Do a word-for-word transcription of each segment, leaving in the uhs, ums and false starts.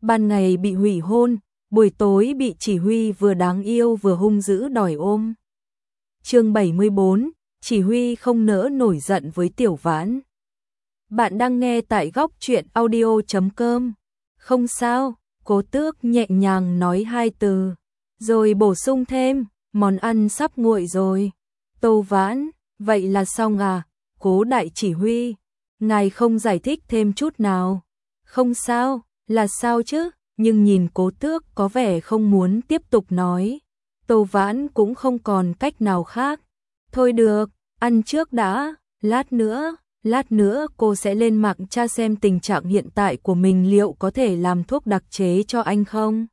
ban ngày bị hủy hôn, buổi tối bị chỉ huy vừa đáng yêu vừa hung dữ đòi ôm. Chương bảy mươi bốn, chỉ huy không nỡ nổi giận với Tiểu Vãn. Bạn đang nghe tại góc truyện audio chấm com. Không sao, Cố Tước nhẹ nhàng nói hai từ, rồi bổ sung thêm, món ăn sắp nguội rồi. Tô Vãn, vậy là xong à? Cố đại chỉ huy, ngài không giải thích thêm chút nào. Không sao, là sao chứ? Nhưng nhìn Cố Tước có vẻ không muốn tiếp tục nói. Tô Vãn cũng không còn cách nào khác. Thôi được, ăn trước đã, lát nữa, lát nữa cô sẽ lên mạng tra xem tình trạng hiện tại của mình liệu có thể làm thuốc đặc chế cho anh không.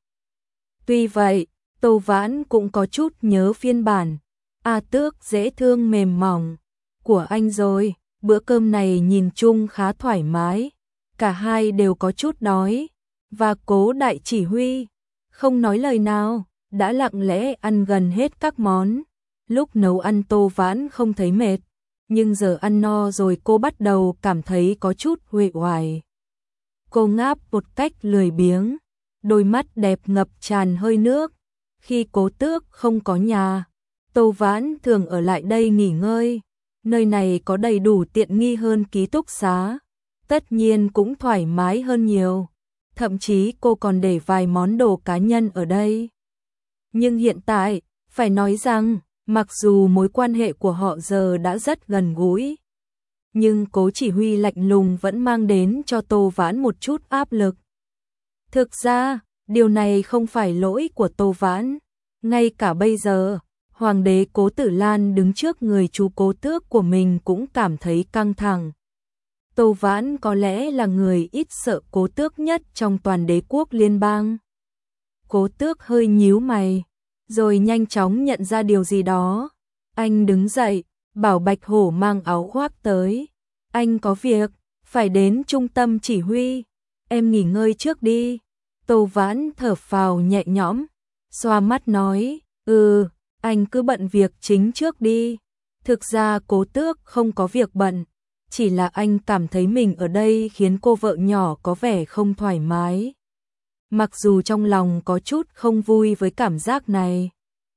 Tuy vậy, Tô Vãn cũng có chút nhớ phiên bản A Tước dễ thương mềm mỏng của anh rồi. Bữa cơm này nhìn chung khá thoải mái, cả hai đều có chút đói, và Cố đại chỉ huy không nói lời nào, đã lặng lẽ ăn gần hết các món. Lúc nấu ăn Tô Vãn không thấy mệt, nhưng giờ ăn no rồi cô bắt đầu cảm thấy có chút uể oải. Cô ngáp một cách lười biếng, đôi mắt đẹp ngập tràn hơi nước. Khi Cố Tước không có nhà, Tô Vãn thường ở lại đây nghỉ ngơi. Nơi này có đầy đủ tiện nghi hơn ký túc xá, tất nhiên cũng thoải mái hơn nhiều. Thậm chí cô còn để vài món đồ cá nhân ở đây. Nhưng hiện tại, phải nói rằng, mặc dù mối quan hệ của họ giờ đã rất gần gũi, nhưng Cố chỉ huy lạnh lùng vẫn mang đến cho Tô Vãn một chút áp lực. Thực ra, điều này không phải lỗi của Tô Vãn. Ngay cả bây giờ, Hoàng đế Cố Tử Lan đứng trước người chú Cố Tước của mình cũng cảm thấy căng thẳng. Tô Vãn có lẽ là người ít sợ Cố Tước nhất trong toàn đế quốc liên bang. Cố Tước hơi nhíu mày, rồi nhanh chóng nhận ra điều gì đó. Anh đứng dậy, bảo Bạch Hổ mang áo khoác tới. Anh có việc, phải đến trung tâm chỉ huy. Em nghỉ ngơi trước đi. Tô Vãn thở phào nhẹ nhõm, xoa mắt nói, ừ, anh cứ bận việc chính trước đi. Thực ra Cố Tước không có việc bận, chỉ là anh cảm thấy mình ở đây khiến cô vợ nhỏ có vẻ không thoải mái. Mặc dù trong lòng có chút không vui với cảm giác này.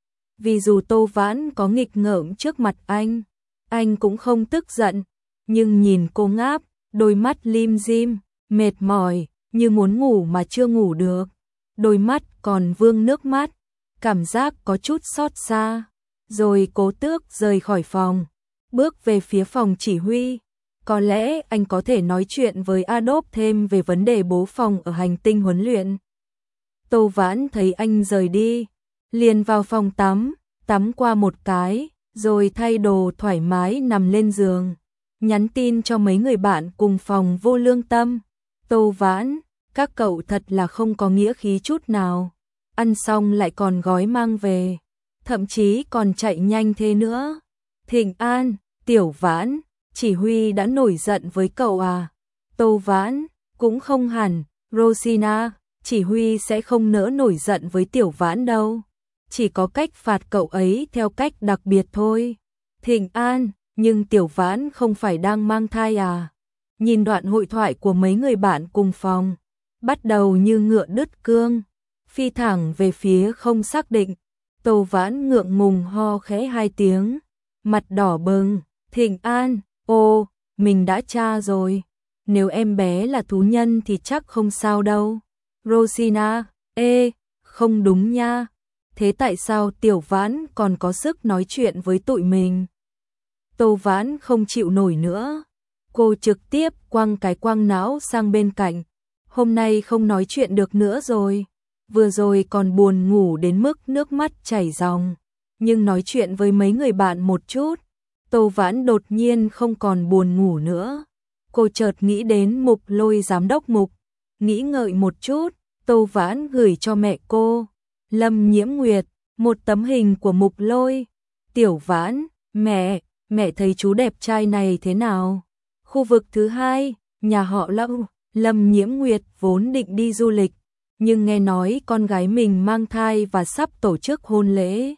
Vì dù Tô Vãn có nghịch ngợm trước mặt anh, anh cũng không tức giận. Nhưng nhìn cô ngáp, đôi mắt lim dim, mệt mỏi, như muốn ngủ mà chưa ngủ được. Đôi mắt còn vương nước mắt, cảm giác có chút xót xa. Rồi Cố Tước rời khỏi phòng, bước về phía phòng chỉ huy. Có lẽ anh có thể nói chuyện với Adolf thêm về vấn đề bố phòng ở hành tinh huấn luyện. Tô Vãn thấy anh rời đi, liền vào phòng tắm, tắm qua một cái, rồi thay đồ thoải mái nằm lên giường, nhắn tin cho mấy người bạn cùng phòng vô lương tâm. Tô Vãn, các cậu thật là không có nghĩa khí chút nào. Ăn xong lại còn gói mang về, thậm chí còn chạy nhanh thế nữa. Thịnh An, Tiểu Vãn, chỉ huy đã nổi giận với cậu à? Tô Vãn, cũng không hẳn, Rosina, chỉ huy sẽ không nỡ nổi giận với Tiểu Vãn đâu. Chỉ có cách phạt cậu ấy theo cách đặc biệt thôi. Thịnh An, nhưng Tiểu Vãn không phải đang mang thai à? Nhìn đoạn hội thoại của mấy người bạn cùng phòng, bắt đầu như ngựa đứt cương, phi thẳng về phía không xác định. Tô Vãn ngượng ngùng ho khẽ hai tiếng, mặt đỏ bừng. Thịnh An, ô, mình đã tra rồi. Nếu em bé là thú nhân thì chắc không sao đâu. Rosina, ê, không đúng nha. Thế tại sao Tiểu Vãn còn có sức nói chuyện với tụi mình? Tô Vãn không chịu nổi nữa. Cô trực tiếp quăng cái quăng não sang bên cạnh. Hôm nay không nói chuyện được nữa rồi. Vừa rồi còn buồn ngủ đến mức nước mắt chảy ròng. Nhưng nói chuyện với mấy người bạn một chút, Tô Vãn đột nhiên không còn buồn ngủ nữa. Cô chợt nghĩ đến Mục Lôi giám đốc Mục. Nghĩ ngợi một chút, Tô Vãn gửi cho mẹ cô, Lâm Nhiễm Nguyệt, một tấm hình của Mục Lôi. Tiểu Vãn, mẹ, mẹ thấy chú đẹp trai này thế nào? Khu vực thứ hai, nhà họ Lâm, Lâm Nhiễm Nguyệt vốn định đi du lịch, nhưng nghe nói con gái mình mang thai và sắp tổ chức hôn lễ.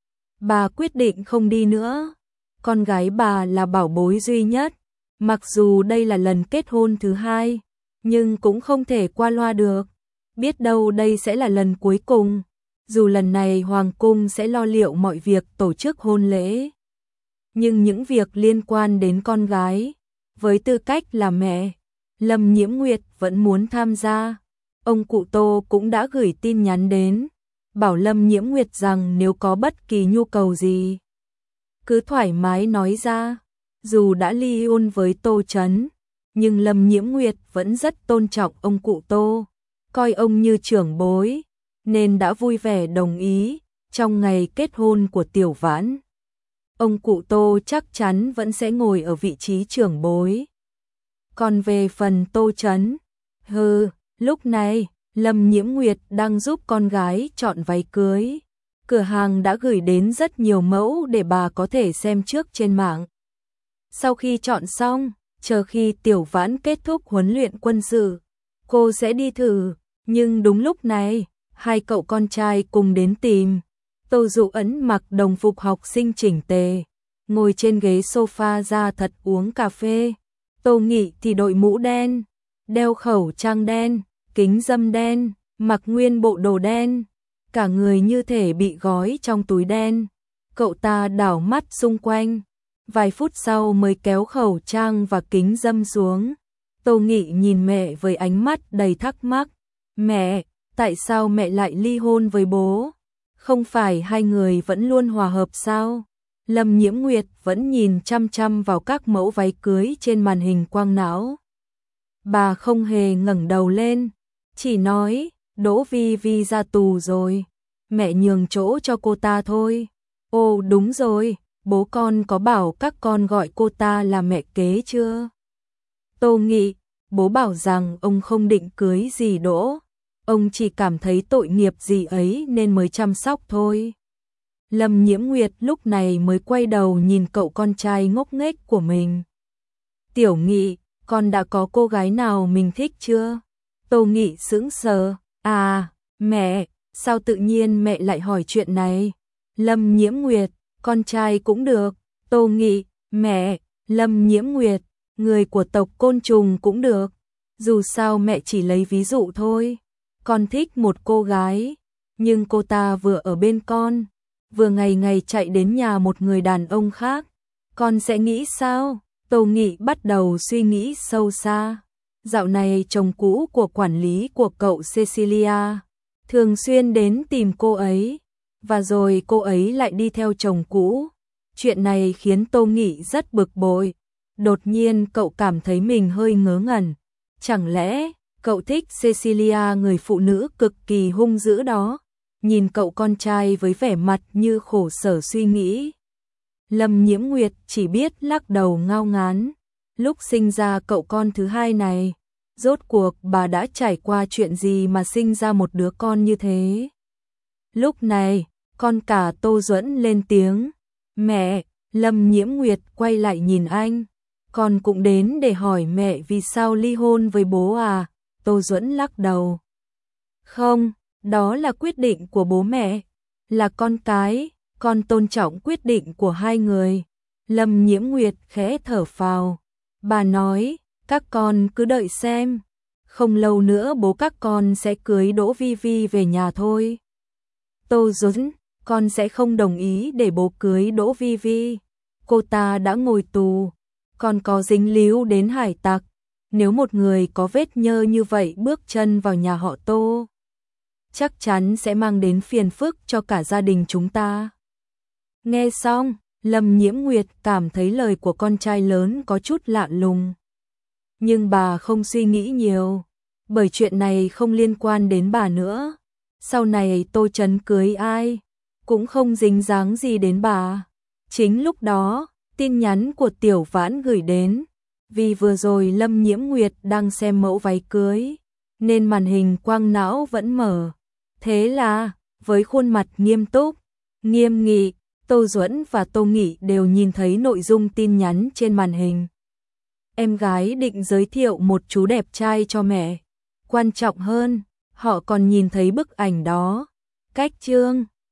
Bà quyết định không đi nữa. Con gái bà là bảo bối duy nhất. Mặc dù đây là lần kết hôn thứ hai, nhưng cũng không thể qua loa được. biết đâu đây sẽ là lần cuối cùng. Dù lần này Hoàng cung sẽ lo liệu mọi việc tổ chức hôn lễ, nhưng những việc liên quan đến con gái, với tư cách là mẹ, Lâm Nhiễm Nguyệt vẫn muốn tham gia. Ông cụ Tô cũng đã gửi tin nhắn đến, bảo Lâm Nhiễm Nguyệt rằng nếu có bất kỳ nhu cầu gì, cứ thoải mái nói ra. Dù đã ly hôn với Tô Chấn, nhưng Lâm Nhiễm Nguyệt vẫn rất tôn trọng ông cụ Tô, coi ông như trưởng bối, nên đã vui vẻ đồng ý. Trong ngày kết hôn của Tiểu Vãn, ông cụ Tô chắc chắn vẫn sẽ ngồi ở vị trí trưởng bối. Còn về phần Tô Chấn, hừ, lúc này, Lâm Nhiễm Nguyệt đang giúp con gái chọn váy cưới. Cửa hàng đã gửi đến rất nhiều mẫu để bà có thể xem trước trên mạng. Sau khi chọn xong, chờ khi Tiểu Vãn kết thúc huấn luyện quân sự, cô sẽ đi thử. Nhưng đúng lúc này, hai cậu con trai cùng đến tìm. Tô Dụ Ấn mặc đồng phục học sinh chỉnh tề, ngồi trên ghế sofa da thật uống cà phê. Tô Nghị thì đội mũ đen, đeo khẩu trang đen, kính râm đen, mặc nguyên bộ đồ đen, cả người như thể bị gói trong túi đen. Cậu ta đảo mắt xung quanh, vài phút sau mới kéo khẩu trang và kính râm xuống. Tô Nghị nhìn mẹ với ánh mắt đầy thắc mắc. Mẹ, tại sao mẹ lại ly hôn với bố? Không phải hai người vẫn luôn hòa hợp sao? Lâm Nhiễm Nguyệt vẫn nhìn chăm chăm vào các mẫu váy cưới trên màn hình quang não. Bà không hề ngẩng đầu lên, chỉ nói, Đỗ Vi Vi ra tù rồi, mẹ nhường chỗ cho cô ta thôi. Ồ đúng rồi, bố con có bảo các con gọi cô ta là mẹ kế chưa? Tô Nghị, bố bảo rằng ông không định cưới dì Đỗ, ông chỉ cảm thấy tội nghiệp dì ấy nên mới chăm sóc thôi. Lâm Nhiễm Nguyệt lúc này mới quay đầu nhìn cậu con trai ngốc nghếch của mình. Tiểu Nghị, con đã có cô gái nào mình thích chưa? Tô Nghị sững sờ, à, mẹ, sao tự nhiên mẹ lại hỏi chuyện này? Lâm Nhiễm Nguyệt, con trai cũng được. Tô Nghị, mẹ, Lâm Nhiễm Nguyệt, người của tộc côn trùng cũng được. Dù sao mẹ chỉ lấy ví dụ thôi. Con thích một cô gái, nhưng cô ta vừa ở bên con, vừa ngày ngày chạy đến nhà một người đàn ông khác. Con sẽ nghĩ sao? Tô Nghị bắt đầu suy nghĩ sâu xa. Dạo này chồng cũ của quản lý của cậu Cecilia thường xuyên đến tìm cô ấy, và rồi cô ấy lại đi theo chồng cũ. Chuyện này khiến Tô Nghị rất bực bội. Đột nhiên cậu cảm thấy mình hơi ngớ ngẩn. Chẳng lẽ cậu thích Cecilia, người phụ nữ cực kỳ hung dữ đó? Nhìn cậu con trai với vẻ mặt như khổ sở suy nghĩ. Lâm Nhiễm Nguyệt chỉ biết lắc đầu ngao ngán. Lúc sinh ra cậu con thứ hai này, rốt cuộc bà đã trải qua chuyện gì mà sinh ra một đứa con như thế? Lúc này, con cả Tô Duẫn lên tiếng. Mẹ, Lâm Nhiễm Nguyệt quay lại nhìn anh. Con cũng đến để hỏi mẹ vì sao ly hôn với bố à? Tô Duẫn lắc đầu. Không, đó là quyết định của bố mẹ. Là con cái, con tôn trọng quyết định của hai người. Lâm Nhiễm Nguyệt khẽ thở phào. Bà nói, các con cứ đợi xem. Không lâu nữa bố các con sẽ cưới Đỗ Vi Vi về nhà thôi. Tô Duẫn, con sẽ không đồng ý để bố cưới Đỗ Vi Vi. Cô ta đã ngồi tù, còn có dính líu đến hải tặc. Nếu một người có vết nhơ như vậy bước chân vào nhà họ Tô, chắc chắn sẽ mang đến phiền phức cho cả gia đình chúng ta. Nghe xong, Lâm Nhiễm Nguyệt cảm thấy lời của con trai lớn có chút lạ lùng. Nhưng bà không suy nghĩ nhiều, bởi chuyện này không liên quan đến bà nữa. Sau này Tô Chấn cưới ai, cũng không dính dáng gì đến bà. Chính lúc đó, tin nhắn của Tiểu Vãn gửi đến. Vì vừa rồi Lâm Nhiễm Nguyệt đang xem mẫu váy cưới, nên màn hình quang não vẫn mở. Thế là, với khuôn mặt nghiêm túc, nghiêm nghị, Tô Duẫn và Tô Nghị đều nhìn thấy nội dung tin nhắn trên màn hình. Em gái định giới thiệu một chú đẹp trai cho mẹ. Quan trọng hơn, họ còn nhìn thấy bức ảnh đó. Cách chương